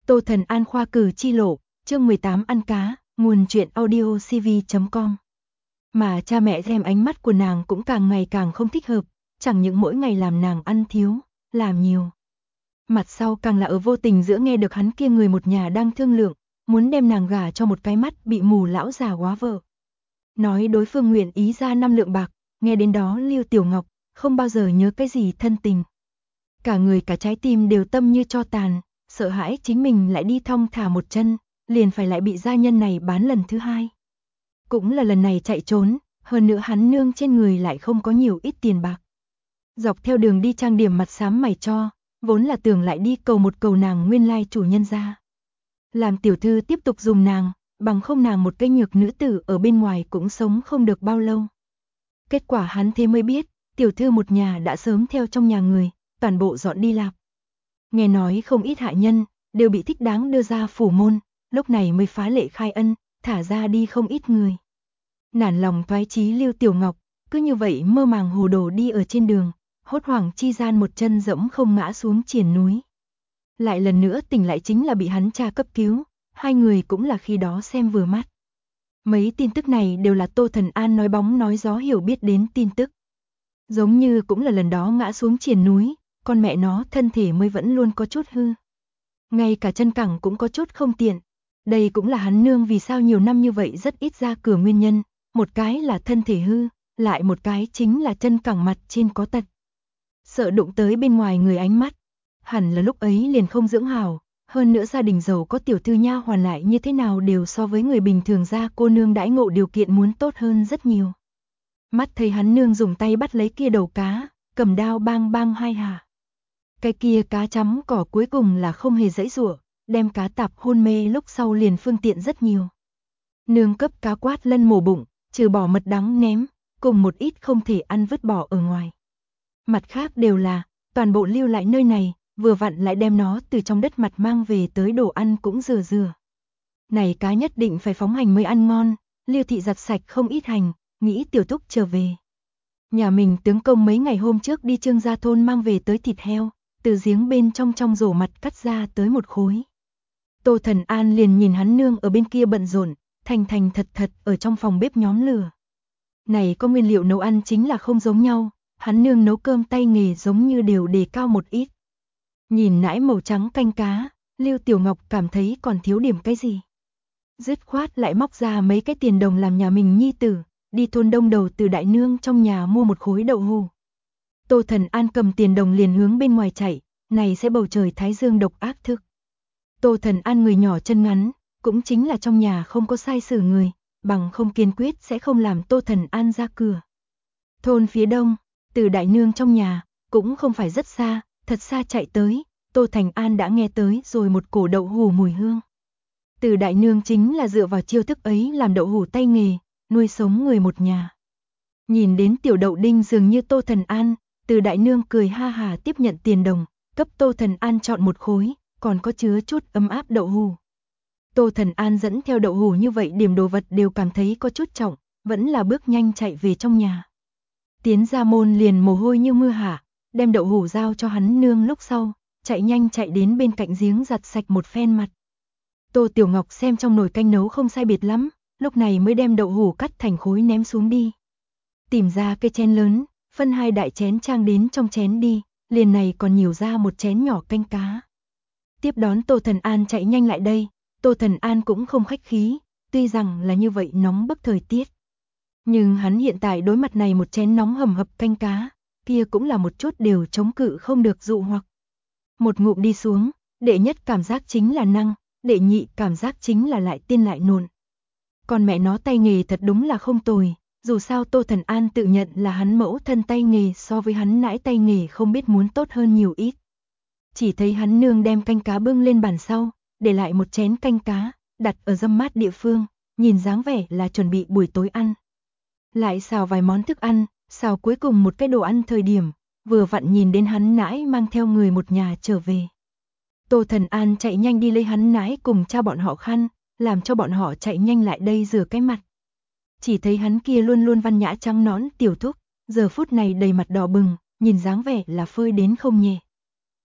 Tô Thần An khoa cử chi lộ, chương 18 ăn cá, nguồn truyện audio cv.com. Mà cha mẹ xem ánh mắt của nàng cũng càng ngày càng không thích hợp, chẳng những mỗi ngày làm nàng ăn thiếu, làm nhiều. Mặt sau càng là ở vô tình giữa nghe được hắn kia người một nhà đang thương lượng, muốn đem nàng gả cho một cái mắt bị mù lão già quá vợ. Nói đối phương nguyện ý ra 5 lượng bạc, nghe đến đó Lưu Tiểu Ngọc không bao giờ nhớ cái gì thân tình. Cả người cả trái tim đều tâm như tro tàn, sợ hãi chính mình lại đi thong thả một chân, liền phải lại bị gia nhân này bán lần thứ hai. Cũng là lần này chạy trốn, hơn nữa hắn nương trên người lại không có nhiều ít tiền bạc. Dọc theo đường đi trang điểm mặt xám mày cho, vốn là tưởng lại đi cầu một cầu nàng nguyên lai chủ nhân ra. Làm tiểu thư tiếp tục dùng nàng, bằng không nàng một cái nhược nữ tử ở bên ngoài cũng sống không được bao lâu. Kết quả hắn thế mới biết, tiểu thư một nhà đã sớm theo trong nhà người, toàn bộ dọn đi Lạp. Nghe nói không ít hạ nhân, đều bị thích đáng đưa ra phủ môn, lúc này mới phá lệ khai ân, thả ra đi không ít người. Nản lòng thoái chí Lưu Tiểu Ngọc, cứ như vậy mơ màng hồ đồ đi ở trên đường, hốt hoảng chi gian một chân dẫm không ngã xuống triền núi. Lại lần nữa tỉnh lại chính là bị hắn cha cấp cứu, hai người cũng là khi đó xem vừa mắt. Mấy tin tức này đều là Tô Thần An nói bóng nói gió hiểu biết đến tin tức. Giống như cũng là lần đó ngã xuống triền núi, con mẹ nó thân thể mới vẫn luôn có chút hư. Ngay cả chân cẳng cũng có chút không tiện. Đây cũng là hắn nương vì sao nhiều năm như vậy rất ít ra cửa nguyên nhân, một cái là thân thể hư, lại một cái chính là chân cẳng mặt trên có tật. Sợ đụng tới bên ngoài người ánh mắt, hẳn là lúc ấy liền không dưỡng hảo, hơn nữa gia đình giàu có tiểu thư nha hoàn lại như thế nào đều so với người bình thường ra cô nương đãi ngộ điều kiện muốn tốt hơn rất nhiều. Mắt thấy hắn nương dùng tay bắt lấy kia đầu cá, cầm đao bang bang hai hạ. Cái kia cá chấm cỏ cuối cùng là không hề dãy dụa, đem cá tạp hôn mê lúc sau liền phương tiện rất nhiều. Nương cấp cá quát lân mổ bụng, trừ bỏ mật đắng ném, cùng một ít không thể ăn vứt bỏ ở ngoài. Mặt khác đều là, toàn bộ lưu lại nơi này, vừa vặn lại đem nó từ trong đất mặt mang về tới đồ ăn cũng rửa. Này cá nhất định phải phóng hành mới ăn ngon, Lưu thị giặt sạch không ít hành, nghĩ tiểu thúc trở về. Nhà mình tướng công mấy ngày hôm trước đi Trương Gia thôn mang về tới thịt heo, từ giếng bên trong rổ mặt cắt ra tới một khối. Tô Thần An liền nhìn hắn nương ở bên kia bận rộn, thành thật ở trong phòng bếp nhóm lửa. Này có nguyên liệu nấu ăn chính là không giống nhau, hắn nương nấu cơm tay nghề giống như đều đề cao một ít. Nhìn nãi màu trắng canh cá, Lưu Tiểu Ngọc cảm thấy còn thiếu điểm cái gì. Dứt khoát lại móc ra mấy cái tiền đồng làm nhà mình nhi tử, đi thôn Đông Đầu từ đại nương trong nhà mua một khối đậu hũ. Tô Thần An cầm tiền đồng liền hướng bên ngoài chạy, này sẽ bầu trời thái dương độc ác thực. Tô Thần An người nhỏ chân ngắn, cũng chính là trong nhà không có sai sử người, bằng không kiên quyết sẽ không làm Tô Thần An ra cửa. Thôn phía đông, từ đại nương trong nhà, cũng không phải rất xa, thật xa chạy tới, Tô Thành An đã nghe tới rồi một cổ đậu hũ mùi hương. Từ đại nương chính là dựa vào chiêu thức ấy làm đậu hũ tay nghề, nuôi sống người một nhà. Nhìn đến tiểu đậu đinh dường như Tô Thần An, từ đại nương cười ha hà tiếp nhận tiền đồng, cấp Tô Thần An chọn một khối, còn có chứa chút ấm áp đậu hũ. Tô Thần An dẫn theo đậu hũ như vậy điểm đồ vật đều cảm thấy có chút trọng, vẫn là bước nhanh chạy về trong nhà. Tiến ra môn liền mồ hôi như mưa hạ, đem đậu hũ giao cho hắn nương lúc sau, chạy nhanh chạy đến bên cạnh giếng giặt sạch một phen mặt. Tô Tiểu Ngọc xem trong nồi canh nấu không sai biệt lắm, lúc này mới đem đậu hũ cắt thành khối ném xuống đi. Tìm ra cái chén lớn, phân 2 đại chén trang đến trong chén đi, liền này còn nhiều ra một chén nhỏ canh cá. Tiếp đón Tô Thần An chạy nhanh lại đây, Tô Thần An cũng không khách khí, tuy rằng là như vậy nóng bức thời tiết. Nhưng hắn hiện tại đối mặt này một chén nóng hầm hập canh cá, kia cũng là một chút đều chống cự không được dụ hoặc. Một ngụm đi xuống, đệ nhất cảm giác chính là năng, đệ nhị cảm giác chính là lại tiên lại nộn. Còn mẹ nó tay nghề thật đúng là không tồi, dù sao Tô Thần An tự nhận là hắn mẫu thân tay nghề so với hắn nãi tay nghề không biết muốn tốt hơn nhiều ít. Chỉ thấy hắn nương đem canh cá bưng lên bàn sau, để lại một chén canh cá, đặt ở râm mát địa phương, nhìn dáng vẻ là chuẩn bị buổi tối ăn. Lại xào vài món thức ăn, xào cuối cùng một cái đồ ăn thời điểm, vừa vặn nhìn đến hắn nãi mang theo người một nhà trở về. Tô Thần An chạy nhanh đi lấy hắn nãi cùng cha bọn họ khăn, làm cho bọn họ chạy nhanh lại đây rửa cái mặt. Chỉ thấy hắn kia luôn luôn văn nhã trắng nõn tiểu thúc, giờ phút này đầy mặt đỏ bừng, nhìn dáng vẻ là phơi đến không nhẹ.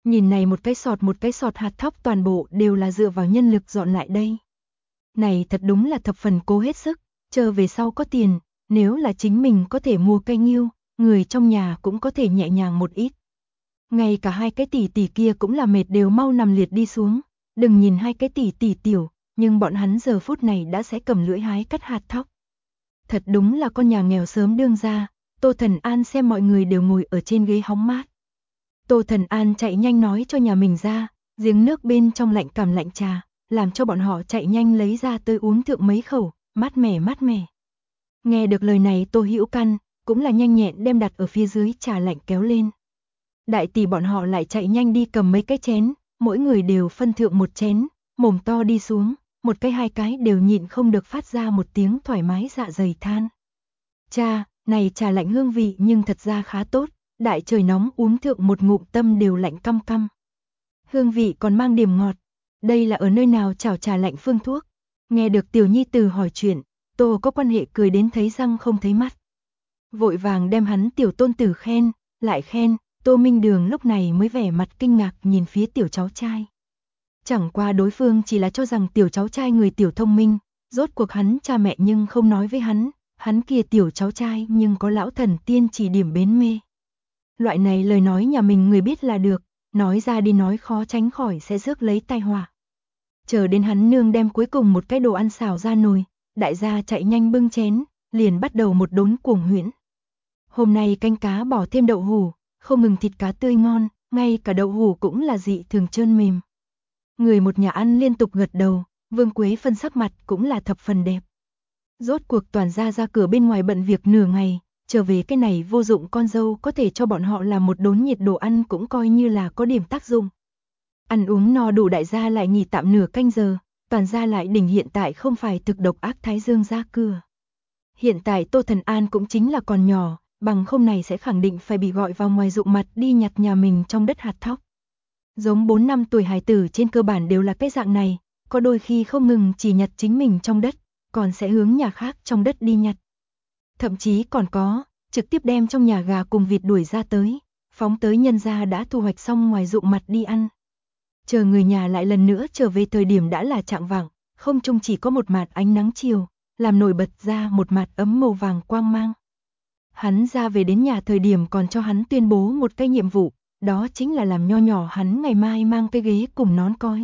Nhìn này một cái sọt hạt thóc toàn bộ đều là dựa vào nhân lực dọn lại đây. Này thật đúng là thập phần cố hết sức, chờ về sau có tiền, nếu là chính mình có thể mua cây nghiêu, người trong nhà cũng có thể nhẹ nhàng một ít. Ngay cả hai cái tỷ tỷ kia cũng là mệt đều mau nằm liệt đi xuống, đừng nhìn hai cái tỷ tỷ tiểu, nhưng bọn hắn giờ phút này đã sẽ cầm lưỡi hái cắt hạt thóc. Thật đúng là con nhà nghèo sớm đương ra, Tô Thần An xem mọi người đều ngồi ở trên ghế hóng mát. Tô Thần An chạy nhanh nói cho nhà mình ra, giếng nước bên trong lạnh cảm lạnh trà, làm cho bọn họ chạy nhanh lấy ra tới uống thượng mấy khẩu, mát mẻ mát mẻ. Nghe được lời này Tô Hữu Căn cũng là nhanh nhẹn đem đặt ở phía dưới trà lạnh kéo lên. Đại tỷ bọn họ lại chạy nhanh đi cầm mấy cái chén, mỗi người đều phân thượng một chén, mồm to đi xuống, một cái hai cái đều nhịn không được phát ra một tiếng thoải mái dạ dày than. Cha, này trà lạnh hương vị nhưng thật ra khá tốt, đại trời nóng uống thượng một ngụm tâm đều lạnh căm căm. Hương vị còn mang điểm ngọt, đây là ở nơi nào chảo trà lạnh phương thuốc. Nghe được tiểu nhi tử hỏi chuyện, Tô có quan hệ cười đến thấy răng không thấy mắt. Vội vàng đem hắn tiểu tôn tử khen, lại khen, Tô Minh Đường lúc này mới vẻ mặt kinh ngạc nhìn phía tiểu cháu trai. Chẳng qua đối phương chỉ là cho rằng tiểu cháu trai người tiểu thông minh, rốt cuộc hắn cha mẹ nhưng không nói với hắn kia tiểu cháu trai nhưng có lão thần tiên chỉ điểm bến mê. Loại này lời nói nhà mình người biết là được, nói ra đi nói khó tránh khỏi sẽ rước lấy tai họa. Chờ đến hắn nương đem cuối cùng một cái đồ ăn xào ra nồi, đại gia chạy nhanh bưng chén, liền bắt đầu một đốn cuồng huyễn. Hôm nay canh cá bỏ thêm đậu hủ, không ngừng thịt cá tươi ngon, ngay cả đậu hủ cũng là dị thường trơn mềm. Người một nhà ăn liên tục gật đầu, Vương Quế Phân sắc mặt cũng là thập phần đẹp. Rốt cuộc toàn gia ra cửa bên ngoài bận việc nửa ngày, trở về cái này vô dụng con dâu có thể cho bọn họ làm một đốn nhiệt đồ ăn cũng coi như là có điểm tác dụng. Ăn uống no đủ đại gia lại nghỉ tạm nửa canh giờ, toàn gia lại đỉnh hiện tại không phải thực độc ác Thái Dương ra cửa. Hiện tại Tô Thần An cũng chính là còn nhỏ, bằng không này sẽ khẳng định phải bị gọi vào ngoài ruộng mặt đi nhặt nhà mình trong đất hạt thóc. Giống 4 năm tuổi hài tử trên cơ bản đều là cái dạng này, có đôi khi không ngừng chỉ nhặt chính mình trong đất, còn sẽ hướng nhà khác trong đất đi nhặt. Thậm chí còn có, trực tiếp đem trong nhà gà cùng vịt đuổi ra tới, phóng tới nhân gia đã thu hoạch xong ngoài ruộng mặt đi ăn. Chờ người nhà lại lần nữa trở về thời điểm đã là chạng vạng, không trung chỉ có một mạt ánh nắng chiều, làm nổi bật ra một mạt ấm màu vàng quang mang. Hắn ra về đến nhà thời điểm còn cho hắn tuyên bố một cái nhiệm vụ, đó chính là làm nho nhỏ hắn ngày mai mang cái ghế cùng nón cói.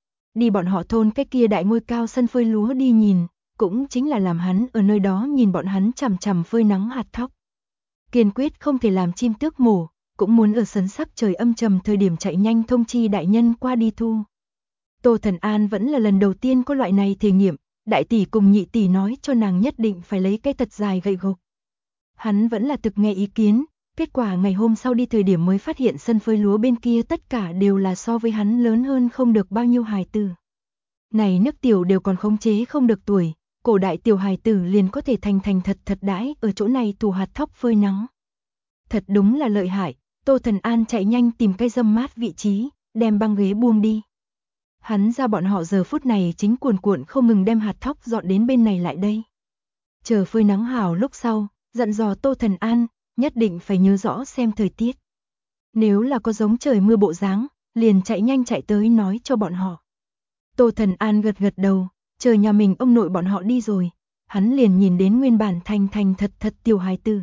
Đi bọn họ thôn cái kia đại ngôi cao sân phơi lúa đi nhìn, cũng chính là làm hắn ở nơi đó nhìn bọn hắn chằm chằm phơi nắng hạt thóc. Kiên quyết không thể làm chim tước mổ, cũng muốn ở sấn sắc trời âm trầm thời điểm chạy nhanh thông chi đại nhân qua đi thu. Tô Thần An vẫn là lần đầu tiên có loại này thể nghiệm, đại tỷ cùng nhị tỷ nói cho nàng nhất định phải lấy cái thật dài gậy gộc. Hắn vẫn là thực nghe ý kiến, kết quả ngày hôm sau đi thời điểm mới phát hiện sân phơi lúa bên kia tất cả đều là so với hắn lớn hơn không được bao nhiêu hài tử. Này nước tiểu đều còn khống chế không được tuổi, cổ đại tiểu hài tử liền có thể thành thật đãi ở chỗ này thủ hạt thóc phơi nắng. Thật đúng là lợi hại, Tô Thần An chạy nhanh tìm cái râm mát vị trí, đem băng ghế buông đi. Hắn ra bọn họ giờ phút này chính cuồn cuộn không ngừng đem hạt thóc dọn đến bên này lại đây. Chờ phơi nắng hào lúc sau, dặn dò Tô Thần An, nhất định phải nhớ rõ xem thời tiết. Nếu là có giống trời mưa bộ dáng, liền chạy nhanh chạy tới nói cho bọn họ. Tô Thần An gật gật đầu, chờ nhà mình ông nội bọn họ đi rồi, hắn liền nhìn đến nguyên bản thành thật tiểu hài tử.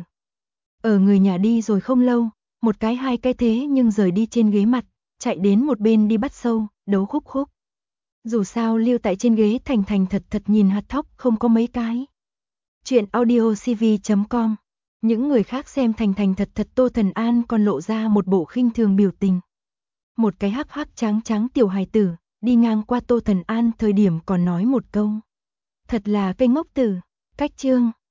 Ở người nhà đi rồi không lâu, một cái hai cái thế nhưng rời đi trên ghế mặt, chạy đến một bên đi bắt sâu, đấu khúc khúc. Dù sao lưu tại trên ghế thành thật nhìn hạt thóc không có mấy cái. Chuyện audiocv.com. Những người khác xem thành thật Tô Thần An còn lộ ra một bộ khinh thường biểu tình. Một cái hắc trắng tiểu hài tử, đi ngang qua Tô Thần An thời điểm còn nói một câu. Thật là cây ngốc tử, cách chương.